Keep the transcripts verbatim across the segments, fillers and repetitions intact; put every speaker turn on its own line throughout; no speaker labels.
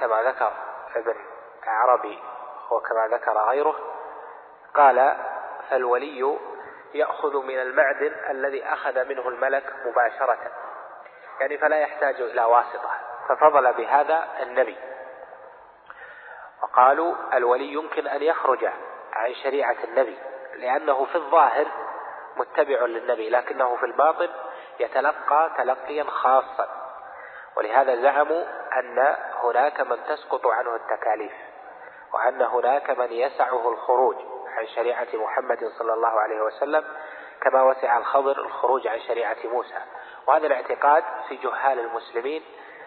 كما ذكر ابن عربي وكما ذكر غيره، قال: فالولي يأخذ من المعدن الذي أخذ منه الملك مباشرة، يعني فلا يحتاج إلى واسطة، ففضل بهذا النبي. وقالوا: الولي يمكن أن يخرج عن شريعة النبي لأنه في الظاهر متبع للنبي، لكنه في الباطن يتلقى تلقيا خاصا، ولهذا زعموا أن هناك من تسقط عنه التكاليف، وأن هناك من يسعه الخروج عن شريعة محمد صلى الله عليه وسلم كما وسع الخضر الخروج عن شريعة موسى. وهذا الاعتقاد في جهال المسلمين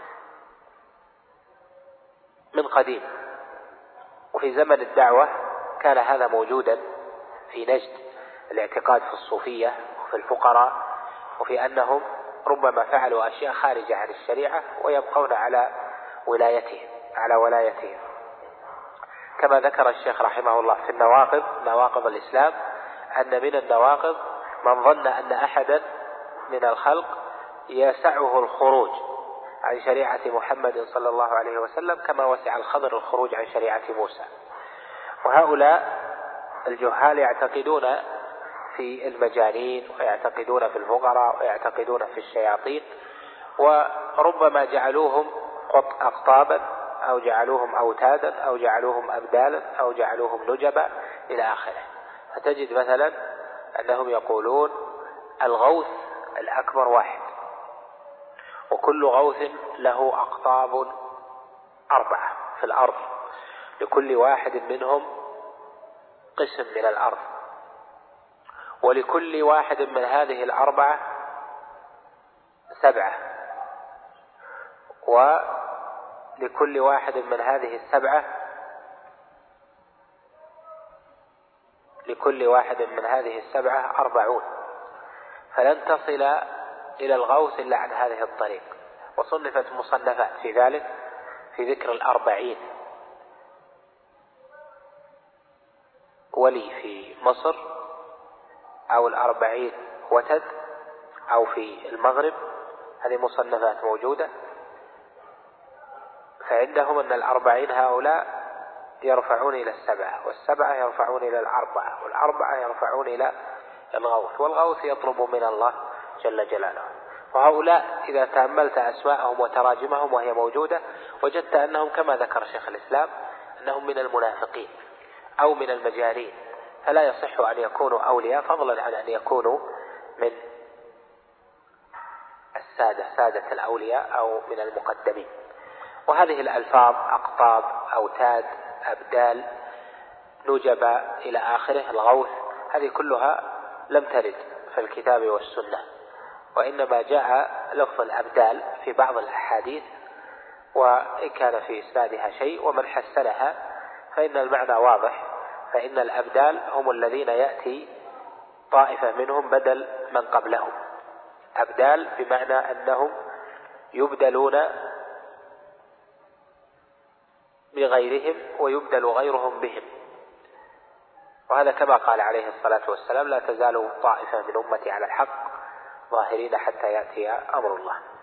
من قديم، وفي زمن الدعوة كان هذا موجودا في نجد، الاعتقاد في الصوفية وفي الفقراء، وفي أنهم ربما فعلوا أشياء خارجة عن الشريعة ويبقون على ولايتهم على ولايتهم كما ذكر الشيخ رحمه الله في النواقض، نواقض الإسلام، أن من النواقض من ظن أن أحدا من الخلق يسعه الخروج عن شريعة محمد صلى الله عليه وسلم كما وسع الخضر الخروج عن شريعة موسى. وهؤلاء الجهال يعتقدون في المجانين، ويعتقدون في الفقراء، ويعتقدون في الشياطين، وربما جعلوهم أقطابا أو جعلوهم أوتادا أو جعلوهم أبدالا أو جعلوهم نجبا إلى آخره. فتجد مثلا أنهم يقولون الغوث الأكبر واحد، وكل غوث له أقطاب أربعة في الأرض، لكل واحد منهم قسم من الأرض، ولكل واحد من هذه الأربعة سبعة، ولكل واحد من هذه السبعة لكل واحد من هذه السبعة أربعون، فلن تصل إلى الغوث إلا عن هذه الطريق. وصنفت مصنفات في ذلك في ذكر الأربعين، ولي في مصر، أو الأربعين وتد، أو في المغرب، هذه مصنفات موجودة. فعندهم أن الأربعين هؤلاء يرفعون إلى السبعة، والسبعة يرفعون إلى الأربعة، والأربعة يرفعون إلى الغوث، والغوث يطلب من الله جل جلاله. وهؤلاء إذا تأملت أسماءهم وتراجمهم وهي موجودة وجدت أنهم كما ذكر شيخ الإسلام أنهم من المنافقين أو من المجانين، فلا يصح أن يكونوا أولياء فضلا عن أن يكونوا من السادة سادة الأولياء أو من المقدمين. وهذه الألفاظ أقطاب، أوتاد، أبدال، نجبة إلى آخره، الغوث، هذه كلها لم ترد في الكتاب والسنة، وإنما جاء لفظ الأبدال في بعض الأحاديث، وإن كان في إسنادها شيء، ومن حسنها فإن المعنى واضح، فإن الأبدال هم الذين يأتي طائفة منهم بدل من قبلهم. أبدال بمعنى أنهم يبدلون بغيرهم ويبدل غيرهم بهم، وهذا كما قال عليه الصلاة والسلام: لا تزال طائفة من أمتي على الحق ظاهرين حتى يأتي أمر الله.